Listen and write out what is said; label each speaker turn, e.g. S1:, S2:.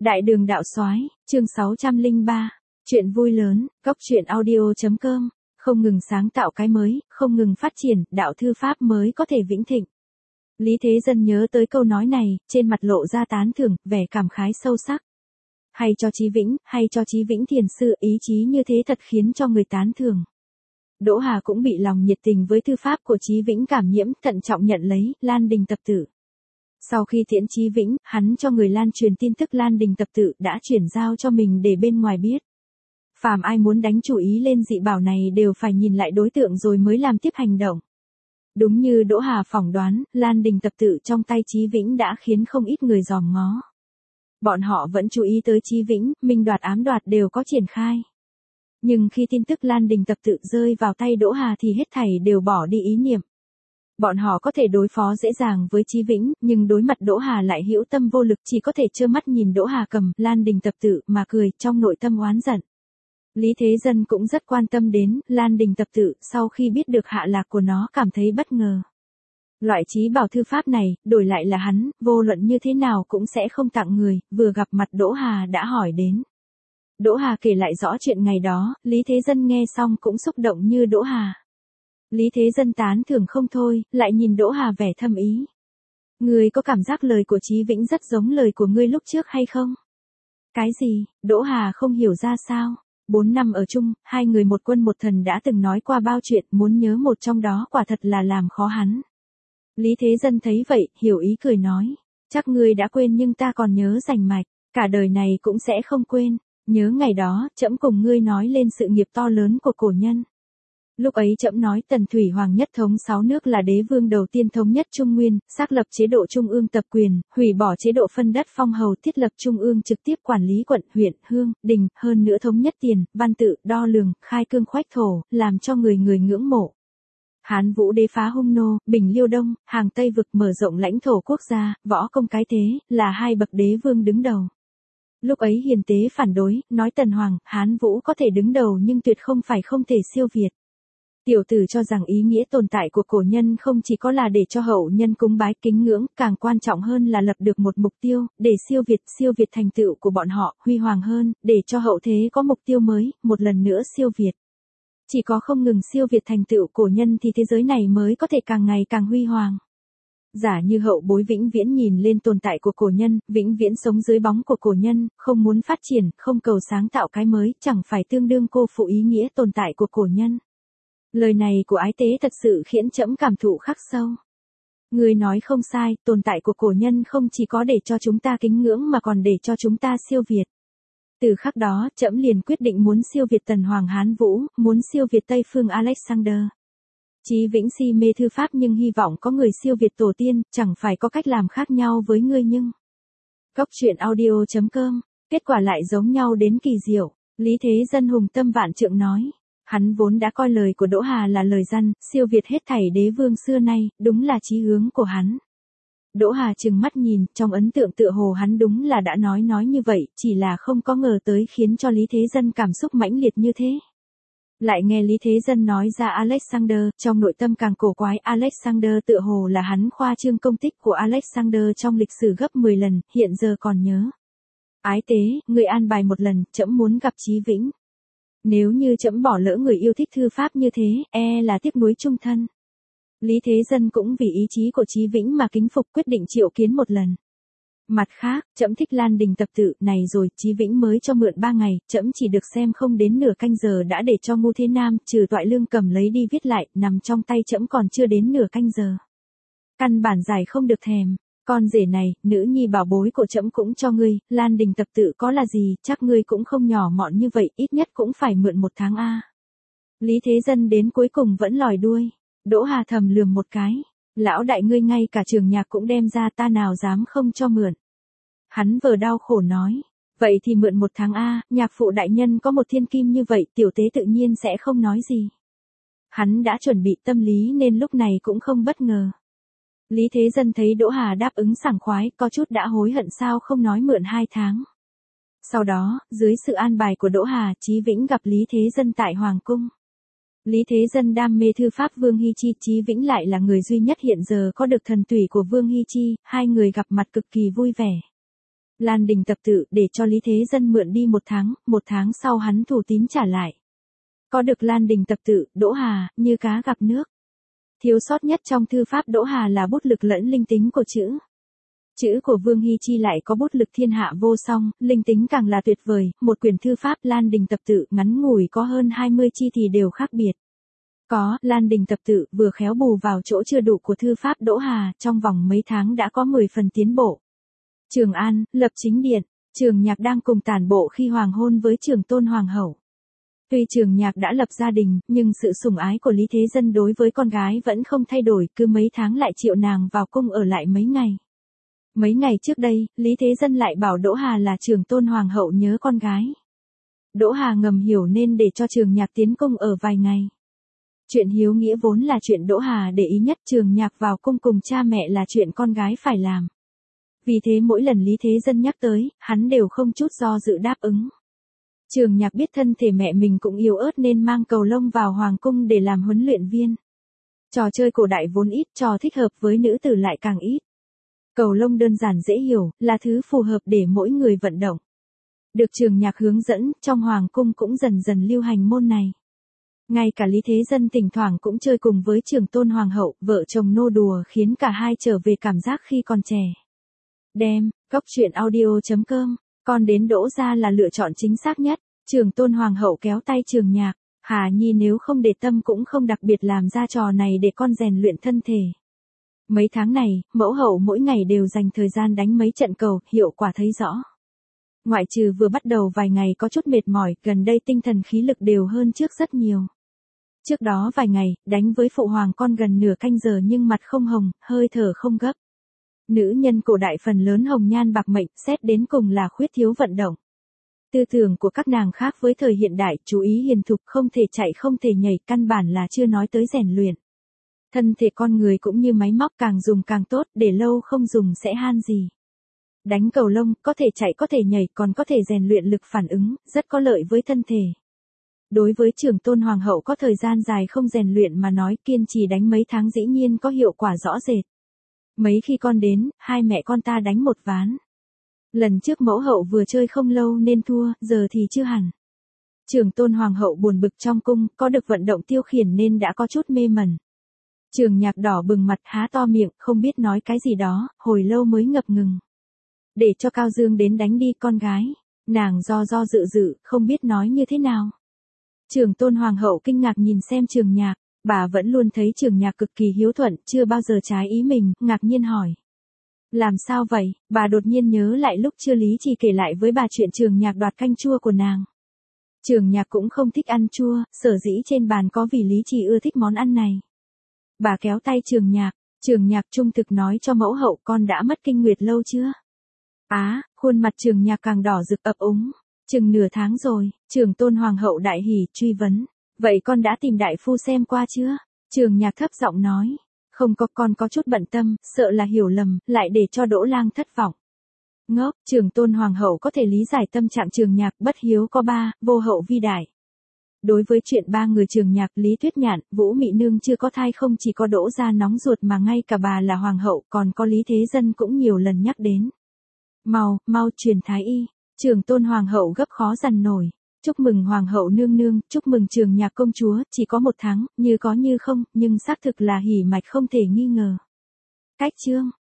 S1: Đại đường đạo soái, chương 603. Chuyện vui lớn, góc truyện audio.com, không ngừng sáng tạo cái mới, không ngừng phát triển, đạo thư pháp mới có thể vĩnh thịnh. Lý Thế Dân nhớ tới câu nói này, trên mặt lộ ra tán thưởng, vẻ cảm khái sâu sắc. Hay cho Chí Vĩnh thiền sư, ý chí như thế thật khiến cho người tán thưởng. Đỗ Hà cũng bị lòng nhiệt tình với thư pháp của Chí Vĩnh cảm nhiễm, thận trọng nhận lấy, Lan Đình tập tự. Sau khi tiễn Chí Vĩnh, hắn cho người lan truyền tin tức Lan Đình tập tự đã chuyển giao cho mình để bên ngoài biết. Phàm ai muốn đánh chủ ý lên dị bảo này đều phải nhìn lại đối tượng rồi mới làm tiếp hành động. Đúng như Đỗ Hà phỏng đoán, Lan Đình tập tự trong tay Chí Vĩnh đã khiến không ít người dòm ngó. Bọn họ vẫn chú ý tới Chí Vĩnh, minh đoạt ám đoạt đều có triển khai. Nhưng khi tin tức Lan Đình tập tự rơi vào tay Đỗ Hà thì hết thảy đều bỏ đi ý niệm. Bọn họ có thể đối phó dễ dàng với Chí Vĩnh, nhưng đối mặt Đỗ Hà lại hữu tâm vô lực, chỉ có thể trơ mắt nhìn Đỗ Hà cầm Lan Đình tập tự mà cười, trong nội tâm oán giận. Lý Thế Dân cũng rất quan tâm đến Lan Đình tập tự, sau khi biết được hạ lạc của nó cảm thấy bất ngờ. Loại chí bảo thư pháp này, đổi lại là hắn, vô luận như thế nào cũng sẽ không tặng người, vừa gặp mặt Đỗ Hà đã hỏi đến. Đỗ Hà kể lại rõ chuyện ngày đó, Lý Thế Dân nghe xong cũng xúc động như Đỗ Hà. Lý Thế Dân tán thưởng không thôi, lại nhìn Đỗ Hà vẻ thâm ý. Ngươi có cảm giác lời của Chí Vĩnh rất giống lời của ngươi lúc trước hay không? Cái gì? Đỗ Hà không hiểu ra sao. 4 năm ở chung, hai người một quân một thần đã từng nói qua bao chuyện, muốn nhớ một trong đó quả thật là làm khó hắn. Lý Thế Dân thấy vậy, hiểu ý cười nói. Chắc ngươi đã quên nhưng ta còn nhớ rành mạch, cả đời này cũng sẽ không quên. Nhớ ngày đó, trẫm cùng ngươi nói lên sự nghiệp to lớn của cổ nhân. Lúc ấy trẫm nói Tần Thủy Hoàng nhất thống 6 nước là đế vương đầu tiên thống nhất Trung Nguyên, xác lập chế độ trung ương tập quyền, hủy bỏ chế độ phân đất phong hầu, thiết lập trung ương trực tiếp quản lý quận, huyện, hương, đình, hơn nữa thống nhất tiền, văn tự, đo lường, khai cương khoách thổ, làm cho người người ngưỡng mộ. Hán Vũ đế phá Hung nô, bình Liêu Đông, hàng Tây vực, mở rộng lãnh thổ quốc gia, võ công cái thế, là hai bậc đế vương đứng đầu. Lúc ấy hiền tế phản đối, nói Tần Hoàng, Hán Vũ có thể đứng đầu nhưng tuyệt không phải không thể siêu việt. Tiểu tử cho rằng ý nghĩa tồn tại của cổ nhân không chỉ có là để cho hậu nhân cúng bái kính ngưỡng, càng quan trọng hơn là lập được một mục tiêu, để siêu việt thành tựu của bọn họ, huy hoàng hơn, để cho hậu thế có mục tiêu mới, một lần nữa siêu việt. Chỉ có không ngừng siêu việt thành tựu cổ nhân thì thế giới này mới có thể càng ngày càng huy hoàng. Giả như hậu bối vĩnh viễn nhìn lên tồn tại của cổ nhân, vĩnh viễn sống dưới bóng của cổ nhân, không muốn phát triển, không cầu sáng tạo cái mới, chẳng phải tương đương cô phụ ý nghĩa tồn tại của cổ nhân. Lời này của ái tế thật sự khiến trẫm cảm thụ khắc sâu. Người nói không sai, tồn tại của cổ nhân không chỉ có để cho chúng ta kính ngưỡng mà còn để cho chúng ta siêu việt. Từ khắc đó, trẫm liền quyết định muốn siêu việt Tần Hoàng Hán Vũ, muốn siêu việt Tây Phương Alexander. Chí Vĩnh si mê thư pháp nhưng hy vọng có người siêu việt tổ tiên, chẳng phải có cách làm khác nhau với ngươi nhưng. Góc truyện audio.com, kết quả lại giống nhau đến kỳ diệu, Lý Thế Dân hùng tâm vạn trượng nói. Hắn vốn đã coi lời của Đỗ Hà là lời răn, siêu việt hết thảy đế vương xưa nay, đúng là chí hướng của hắn. Đỗ Hà trừng mắt nhìn, trong ấn tượng tựa hồ hắn đúng là đã nói như vậy, chỉ là không có ngờ tới khiến cho Lý Thế Dân cảm xúc mãnh liệt như thế. Lại nghe Lý Thế Dân nói ra Alexander, trong nội tâm càng cổ quái, Alexander tựa hồ là hắn khoa trương công tích của Alexander trong lịch sử gấp 10 lần, hiện giờ còn nhớ. Ái tế, người an bài một lần, trẫm muốn gặp Chí Vĩnh. Nếu như trẫm bỏ lỡ người yêu thích thư pháp như thế, là tiếc nuối chung thân. Lý Thế Dân cũng vì ý chí của Chí Vĩnh mà kính phục, quyết định triệu kiến một lần. Mặt khác, trẫm thích Lan Đình tập tự này rồi, Chí Vĩnh mới cho mượn 3 ngày, trẫm chỉ được xem không đến nửa canh giờ đã để cho Ngu Thế Nam, trừ Toại Lương cầm lấy đi viết lại, nằm trong tay trẫm còn chưa đến nửa canh giờ. Căn bản giải không được thèm. Con rể này, nữ nhi bảo bối của trẫm cũng cho ngươi, Lan Đình tập tự có là gì, chắc ngươi cũng không nhỏ mọn như vậy, ít nhất cũng phải mượn 1 tháng a. Lý Thế Dân đến cuối cùng vẫn lòi đuôi. Đỗ Hà thầm lườm một cái. Lão đại ngươi ngay cả trường nhạc cũng đem ra, ta nào dám không cho mượn. Hắn vờ đau khổ nói. Vậy thì mượn 1 tháng a, nhạc phụ đại nhân có một thiên kim như vậy, tiểu tế tự nhiên sẽ không nói gì. Hắn đã chuẩn bị tâm lý nên lúc này cũng không bất ngờ. Lý Thế Dân thấy Đỗ Hà đáp ứng sảng khoái, có chút đã hối hận sao không nói mượn 2 tháng. Sau đó, dưới sự an bài của Đỗ Hà, Chí Vĩnh gặp Lý Thế Dân tại Hoàng Cung. Lý Thế Dân đam mê thư pháp Vương Hy Chi, Chí Vĩnh lại là người duy nhất hiện giờ có được thần tủy của Vương Hy Chi, hai người gặp mặt cực kỳ vui vẻ. Lan Đình tập tự để cho Lý Thế Dân mượn đi 1 tháng sau hắn thủ tín trả lại. Có được Lan Đình tập tự, Đỗ Hà, như cá gặp nước. Thiếu sót nhất trong thư pháp Đỗ Hà là bút lực lẫn linh tính của chữ. Chữ của Vương Hy Chi lại có bút lực thiên hạ vô song, linh tính càng là tuyệt vời, một quyển thư pháp Lan Đình tập tự ngắn ngủi có hơn 20 chi thì đều khác biệt. Có, Lan Đình tập tự vừa khéo bù vào chỗ chưa đủ của thư pháp Đỗ Hà, trong vòng mấy tháng đã có 10 phần tiến bộ. Trường An, lập chính điện, Trường Nhạc đang cùng tản bộ khi hoàng hôn với Trường Tôn Hoàng hậu. Tuy Trường Nhạc đã lập gia đình, nhưng sự sủng ái của Lý Thế Dân đối với con gái vẫn không thay đổi, cứ mấy tháng lại triệu nàng vào cung ở lại mấy ngày. Mấy ngày trước đây, Lý Thế Dân lại bảo Đỗ Hà là Trường Tôn Hoàng hậu nhớ con gái. Đỗ Hà ngầm hiểu nên để cho Trường Nhạc tiến cung ở vài ngày. Chuyện hiếu nghĩa vốn là chuyện Đỗ Hà để ý nhất, Trường Nhạc vào cung cùng cha mẹ là chuyện con gái phải làm. Vì thế mỗi lần Lý Thế Dân nhắc tới, hắn đều không chút do dự đáp ứng. Trường Nhạc biết thân thể mẹ mình cũng yếu ớt nên mang cầu lông vào hoàng cung để làm huấn luyện viên. Trò chơi cổ đại vốn ít, trò thích hợp với nữ tử lại càng ít. Cầu lông đơn giản dễ hiểu, là thứ phù hợp để mỗi người vận động. Được Trường Nhạc hướng dẫn, trong hoàng cung cũng dần dần lưu hành môn này. Ngay cả Lý Thế Dân thỉnh thoảng cũng chơi cùng với Trường Tôn Hoàng hậu, vợ chồng nô đùa khiến cả hai trở về cảm giác khi còn trẻ. Đem, goctruyện.audio.com, con đến Đỗ gia là lựa chọn chính xác nhất. Trường Tôn Hoàng hậu kéo tay Trường Nhạc, Hà Nhi nếu không để tâm cũng không đặc biệt làm ra trò này để con rèn luyện thân thể. Mấy tháng này, mẫu hậu mỗi ngày đều dành thời gian đánh mấy trận cầu, hiệu quả thấy rõ. Ngoại trừ vừa bắt đầu vài ngày có chút mệt mỏi, gần đây tinh thần khí lực đều hơn trước rất nhiều. Trước đó vài ngày, đánh với phụ hoàng con gần nửa canh giờ nhưng mặt không hồng, hơi thở không gấp. Nữ nhân cổ đại phần lớn hồng nhan bạc mệnh, xét đến cùng là khuyết thiếu vận động. Tư tưởng của các nàng khác với thời hiện đại, chú ý hiền thục, không thể chạy không thể nhảy, căn bản là chưa nói tới rèn luyện. Thân thể con người cũng như máy móc, càng dùng càng tốt, để lâu không dùng sẽ han gì. Đánh cầu lông, có thể chạy có thể nhảy, còn có thể rèn luyện lực phản ứng, rất có lợi với thân thể. Đối với Trường Tôn Hoàng hậu có thời gian dài không rèn luyện mà nói, kiên trì đánh mấy tháng dĩ nhiên có hiệu quả rõ rệt. Mấy khi con đến, hai mẹ con ta đánh một ván. Lần trước mẫu hậu vừa chơi không lâu nên thua, giờ thì chưa hẳn. Trường Tôn Hoàng hậu buồn bực trong cung, có được vận động tiêu khiển nên đã có chút mê mẩn. Trường Nhạc đỏ bừng mặt, há to miệng, không biết nói cái gì đó, hồi lâu mới ngập ngừng. Để cho Cao Dương đến đánh đi con gái. Nàng do dự, không biết nói như thế nào. Trường Tôn Hoàng hậu kinh ngạc nhìn xem Trường Nhạc, bà vẫn luôn thấy Trường Nhạc cực kỳ hiếu thuận, chưa bao giờ trái ý mình, ngạc nhiên hỏi. Làm sao vậy? Bà đột nhiên nhớ lại lúc chưa Lý Trì kể lại với bà chuyện Trường Nhạc đoạt canh chua của nàng. Trường Nhạc cũng không thích ăn chua, sở dĩ trên bàn có vì Lý Trì ưa thích món ăn này. Bà kéo tay Trường Nhạc trung thực nói cho mẫu hậu, con đã mất kinh nguyệt lâu chưa? Khuôn mặt Trường Nhạc càng đỏ rực ấp úng. Chừng nửa tháng rồi. Trường Tôn Hoàng hậu đại hỉ, truy vấn. Vậy con đã tìm đại phu xem qua chưa? Trường Nhạc thấp giọng nói. Không có, con có chút bận tâm, sợ là hiểu lầm, lại để cho Đỗ Lang thất vọng. Ngốc, Trường Tôn Hoàng hậu có thể lý giải tâm trạng Trường Nhạc, bất hiếu có ba, vô hậu vi đại. Đối với chuyện ba người Trường Nhạc, Lý Tuyết Nhạn, Vũ Mị Nương chưa có thai, không chỉ có Đỗ gia nóng ruột mà ngay cả bà là hoàng hậu, còn có Lý Thế Dân cũng nhiều lần nhắc đến. Mau truyền thái y. Trường Tôn Hoàng hậu gấp khó dằn nổi. Chúc mừng Hoàng hậu nương nương, chúc mừng Trường Nhạc công chúa, chỉ có 1 tháng, như có như không, nhưng xác thực là hỉ mạch không thể nghi ngờ. Cách chương